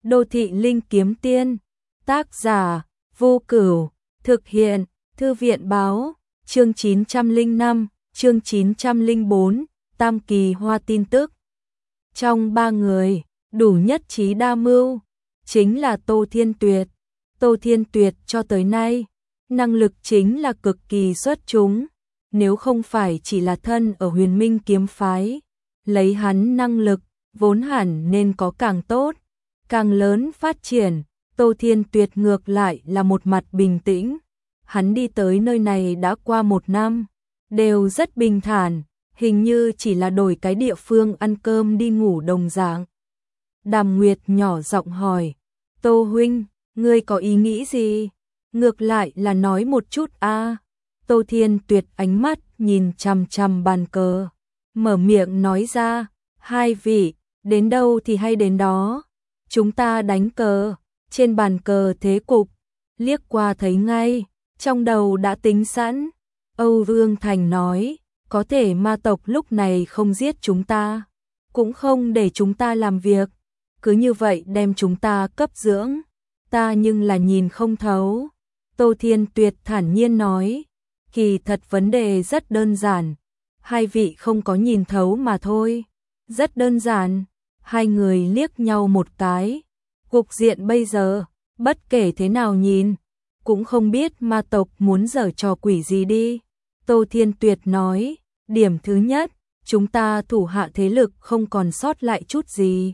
Đô thị linh kiếm tiên, tác giả Vô Cửu, thực hiện Thư viện báo, chương 905, chương 904, Tam Kỳ Hoa tin tức. Trong ba người, đủ nhất trí đa mưu, chính là Tô Thiên Tuyệt. Tô Thiên Tuyệt cho tới nay, năng lực chính là cực kỳ xuất chúng, nếu không phải chỉ là thân ở Huyền Minh kiếm phái, lấy hắn năng lực, vốn hẳn nên có càng tốt, càng lớn phát triển. Tô Thiên Tuyệt ngược lại là một mặt bình tĩnh, hắn đi tới nơi này đã qua 1 năm, đều rất bình thản, hình như chỉ là đổi cái địa phương ăn cơm đi ngủ đồng dạng. Đàm Nguyệt nhỏ giọng hỏi, Tô huynh, ngươi có ý nghĩ gì? Ngược lại là nói một chút a. Tô Thiên Tuyệt ánh mắt nhìn chằm chằm bàn cờ, mở miệng nói ra, hai vị, đến đâu thì hay đến đó. Chúng ta đánh cờ, trên bàn cờ thế cục, liếc qua thấy ngay, trong đầu đã tính sẵn. Âu Vương Thành nói, có thể ma tộc lúc này không giết chúng ta, cũng không để chúng ta làm việc, cứ như vậy đem chúng ta cấp dưỡng, ta nhưng là nhìn không thấu. Tô Thiên Tuyệt thản nhiên nói, kỳ thật vấn đề rất đơn giản, hai vị không có nhìn thấu mà thôi, rất đơn giản. Hai người liếc nhau một cái, cục diện bây giờ, bất kể thế nào nhìn, cũng không biết ma tộc muốn giở trò quỷ gì đi. Tô Thiên Tuyệt nói, điểm thứ nhất, chúng ta thủ hạ thế lực không còn sót lại chút gì,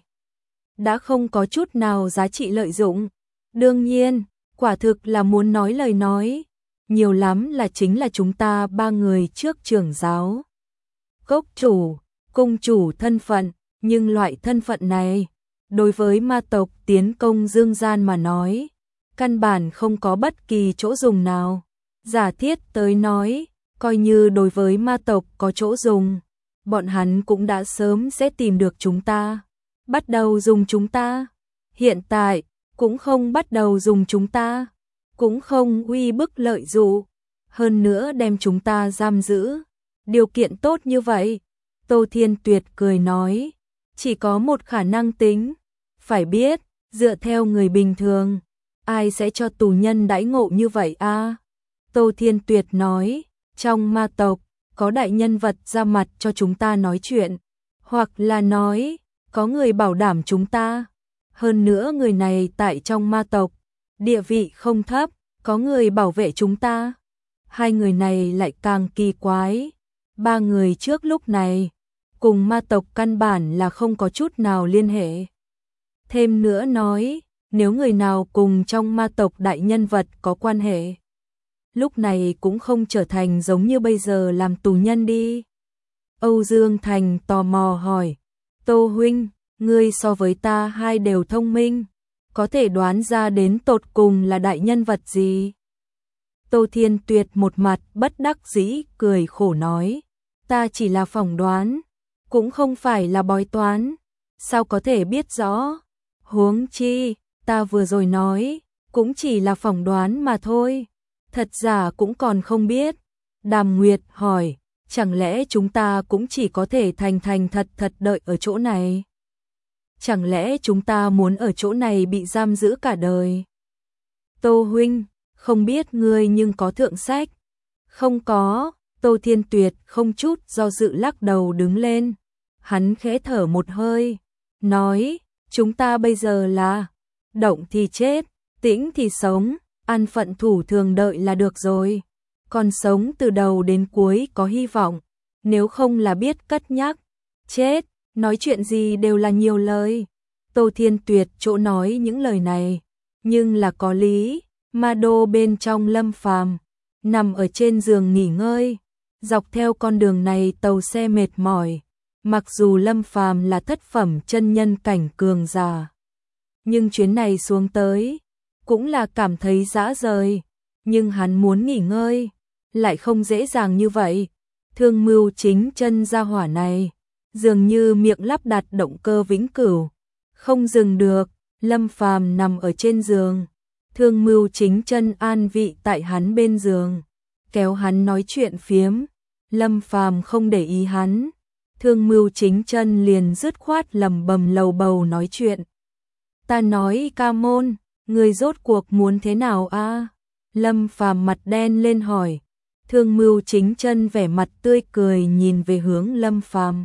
đã không có chút nào giá trị lợi dụng. Đương nhiên, quả thực là muốn nói lời nói, nhiều lắm là chính là chúng ta ba người trước trưởng giáo, cốc chủ, cung chủ thân phận, nhưng loại thân phận này, đối với ma tộc tiến công dương gian mà nói, căn bản không có bất kỳ chỗ dùng nào. Giả thiết tới nói, coi như đối với ma tộc có chỗ dùng, bọn hắn cũng đã sớm sẽ tìm được chúng ta, bắt đầu dùng chúng ta. Hiện tại, cũng không bắt đầu dùng chúng ta, cũng không uy bức lợi dụ, hơn nữa đem chúng ta giam giữ. Điều kiện tốt như vậy, Tô Thiên Tuyệt cười nói, chỉ có một khả năng tính, phải biết, dựa theo người bình thường, ai sẽ cho tù nhân đãi ngộ như vậy a? Tô Thiên Tuyệt nói, trong ma tộc, có đại nhân vật ra mặt cho chúng ta nói chuyện, hoặc là nói, có người bảo đảm chúng ta. Hơn nữa người này tại trong ma tộc, địa vị không thấp, có người bảo vệ chúng ta. Hai người này lại càng kỳ quái. Ba người trước lúc này, cùng ma tộc căn bản là không có chút nào liên hệ. Thêm nữa nói, nếu người nào cùng trong ma tộc đại nhân vật có quan hệ, lúc này cũng không trở thành giống như bây giờ làm tù nhân đi. Âu Dương Thành tò mò hỏi, Tô huynh, ngươi so với ta hai đều thông minh, có thể đoán ra đến tột cùng là đại nhân vật gì? Tô Thiên Tuyệt một mặt bất đắc dĩ cười khổ nói, ta chỉ là phỏng đoán, cũng không phải là bói toán, sao có thể biết rõ? Huống chi, ta vừa rồi nói, cũng chỉ là phỏng đoán mà thôi, thật giả cũng còn không biết. Đàm Nguyệt hỏi, chẳng lẽ chúng ta cũng chỉ có thể thành thành thật thật đợi ở chỗ này? Chẳng lẽ chúng ta muốn ở chỗ này bị giam giữ cả đời? Tô huynh, không biết ngươi nhưng có thượng sách? Không có. Tô Thiên Tuyệt không chút do dự lắc đầu đứng lên. Hắn khẽ thở một hơi, nói, chúng ta bây giờ là động thì chết, tĩnh thì sống, an phận thủ thường đợi là được rồi. Còn sống từ đầu đến cuối có hy vọng, nếu không là biết cất nhắc, chết, nói chuyện gì đều là nhiều lời. Tô Thiên Tuyệt chỗ nói những lời này, nhưng là có lý. Ma đô bên trong Lâm Phàm nằm ở trên giường nghỉ ngơi, dọc theo con đường này tàu xe mệt mỏi. Mặc dù Lâm Phàm là thất phẩm chân nhân cảnh cường giả, nhưng chuyến này xuống tới cũng là cảm thấy rã rời, nhưng hắn muốn nghỉ ngơi lại không dễ dàng như vậy. Thương Mưu Chính Chân gia hỏa này dường như miệng lắp đặt động cơ vĩnh cửu, không dừng được. Lâm Phàm nằm ở trên giường, Thương Mưu Chính Chân an vị tại hắn bên giường, kéo hắn nói chuyện phiếm. Lâm Phàm không để ý hắn, Thương Mưu Chính Chân liền dứt khoát lẩm bẩm lầu bầu nói chuyện. Ta nói ca môn, người rốt cuộc muốn thế nào a? Lâm Phàm mặt đen lên hỏi. Thương Mưu Chính Chân vẻ mặt tươi cười nhìn về hướng Lâm Phàm,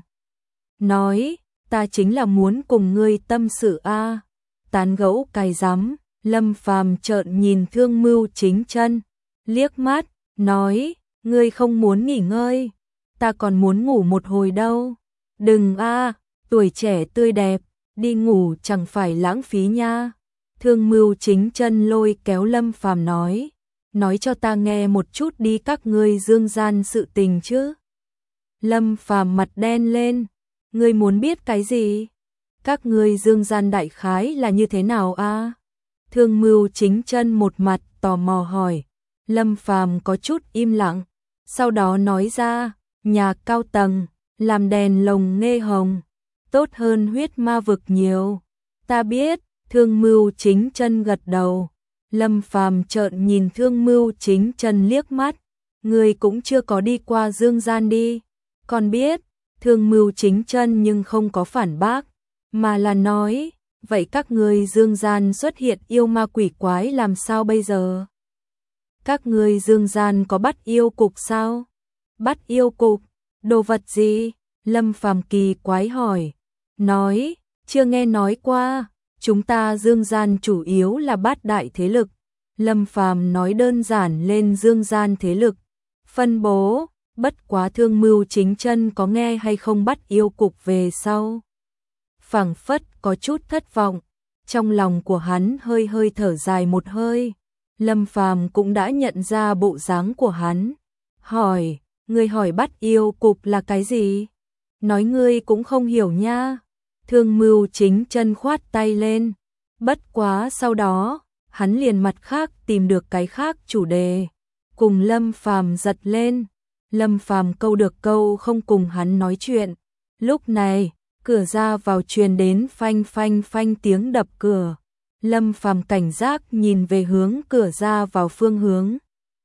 nói, ta chính là muốn cùng ngươi tâm sự a. Tán gẫu cài rắm. Lâm Phàm trợn nhìn Thương Mưu Chính Chân, liếc mắt, nói, ngươi không muốn nghỉ ngơi, ta còn muốn ngủ một hồi đâu. Đừng a, tuổi trẻ tươi đẹp, đi ngủ chẳng phải lãng phí nha. Thương Mưu Chính Chân lôi kéo Lâm Phàm nói cho ta nghe một chút đi các ngươi dương gian sự tình chứ. Lâm Phàm mặt đen lên, ngươi muốn biết cái gì? Các ngươi dương gian đại khái là như thế nào a? Thương Mưu Chính Chân một mặt tò mò hỏi. Lâm Phàm có chút im lặng, sau đó nói ra, nhà cao tầng, làm đèn lồng nghe hồng, tốt hơn huyết ma vực nhiều. Ta biết. Thương Mưu Chính Chân gật đầu. Lâm Phàm trợn nhìn Thương Mưu Chính Chân liếc mắt, ngươi cũng chưa có đi qua dương gian đi. Còn biết. Thương Mưu Chính Chân nhưng không có phản bác, mà là nói, vậy các ngươi dương gian xuất hiện yêu ma quỷ quái làm sao bây giờ? Các ngươi dương gian có bắt yêu cục sao? Bắt yêu cục? Đồ vật gì? Lâm Phàm kỳ quái hỏi. Nói, chưa nghe nói qua, chúng ta dương gian chủ yếu là bát đại thế lực. Lâm Phàm nói đơn giản lên dương gian thế lực phân bố, bất quá Thương Mưu Chính Chân có nghe hay không bắt yêu cục về sau. Phảng phất có chút thất vọng, trong lòng của hắn hơi hơi thở dài một hơi. Lâm Phàm cũng đã nhận ra bộ dáng của hắn, hỏi, ngươi hỏi bắt yêu cục là cái gì? Nói ngươi cũng không hiểu nha. Thương Mưu Chính Chân khoát tay lên, bất quá sau đó, hắn liền mặt khác tìm được cái khác chủ đề, cùng Lâm Phàm giật lên. Lâm Phàm câu được câu không cùng hắn nói chuyện. Lúc này, cửa ra vào truyền đến phanh phanh phanh tiếng đập cửa. Lâm Phàm cảnh giác nhìn về hướng cửa ra vào phương hướng.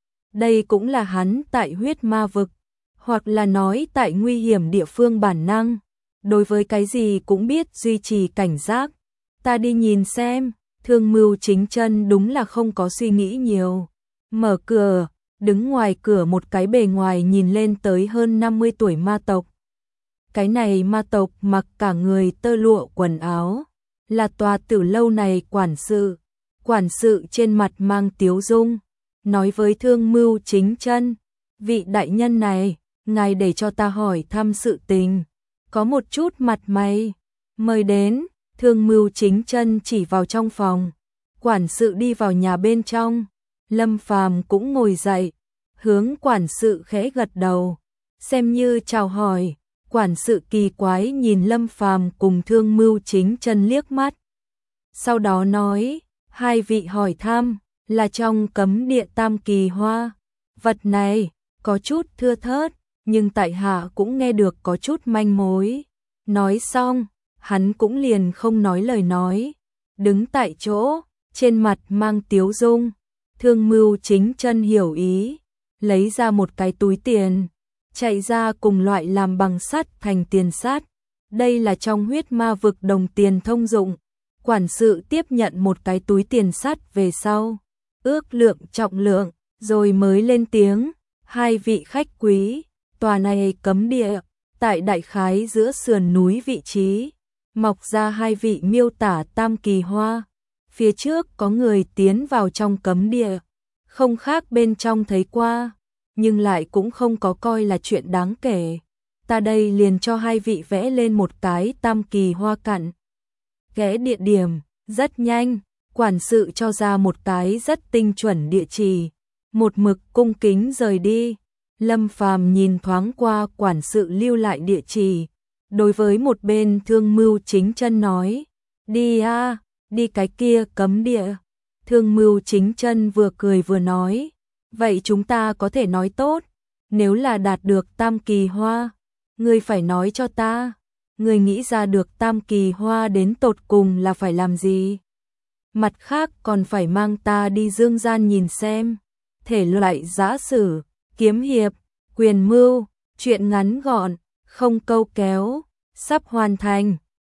Đây cũng là hắn tại huyết ma vực, hoặc là nói tại nguy hiểm địa phương bản năng. Đối với cái gì cũng biết duy trì cảnh giác. Ta đi nhìn xem. Thương Mưu Chính Chân đúng là không có suy nghĩ nhiều. Mở cửa, đứng ngoài cửa một cái bề ngoài nhìn lên tới hơn 50 tuổi ma tộc. Cái này ma tộc mặc cả người tơ lụa quần áo, là tòa tử lâu này quản sự. Quản sự trên mặt mang tiếu dung, nói với Thương Mưu Chính Chân, vị đại nhân này, ngài để cho ta hỏi thăm sự tình, có một chút mặt mày, mời đến. Thương Mưu Chính Chân chỉ vào trong phòng, quản sự đi vào nhà bên trong. Lâm Phàm cũng ngồi dậy, hướng quản sự khẽ gật đầu, xem như chào hỏi. Quản sự kỳ quái nhìn Lâm Phàm cùng Thương Mưu Chính Chân liếc mắt, sau đó nói, hai vị hỏi thăm là trong cấm địa Tam Kỳ Hoa. Vật này có chút thưa thớt, nhưng tại hạ cũng nghe được có chút manh mối. Nói xong, hắn cũng liền không nói lời nói, đứng tại chỗ, trên mặt mang tiếu dung. Thương Mưu Chính Chân hiểu ý, lấy ra một cái túi tiền, chạy ra cùng loại làm bằng sắt thành tiền sắt. Đây là trong huyết ma vực đồng tiền thông dụng. Quản sự tiếp nhận một cái túi tiền sắt về sau, ước lượng trọng lượng, rồi mới lên tiếng, hai vị khách quý, tòa này cấm địa, tại đại khái giữa sườn núi vị trí, mọc ra hai vị miêu tả Tam Kỳ Hoa. Phía trước có người tiến vào trong cấm địa, không khác bên trong thấy qua, nhưng lại cũng không có coi là chuyện đáng kể. Ta đây liền cho hai vị vẽ lên một cái Tam Kỳ Hoa cặn ghé địa điểm. Rất nhanh, quản sự cho ra một cái rất tinh chuẩn địa chỉ, một mực cung kính rời đi. Lâm Phàm nhìn thoáng qua quản sự lưu lại địa chỉ, đối với một bên Thương Mưu Chính Chân nói, đi a, đi cái kia cấm địa. Thương Mưu Chính Chân vừa cười vừa nói, vậy chúng ta có thể nói tốt, nếu là đạt được Tam Kỳ Hoa, ngươi phải nói cho ta, ngươi nghĩ ra được Tam Kỳ Hoa đến tột cùng là phải làm gì? Mặt khác còn phải mang ta đi dương gian nhìn xem. Thể loại giã sử, kiếm hiệp, quyền mưu, truyện ngắn gọn, không câu kéo, sắp hoàn thành.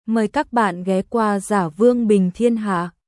Mời các bạn ghé qua Giả Vương Bình Thiên Hạ.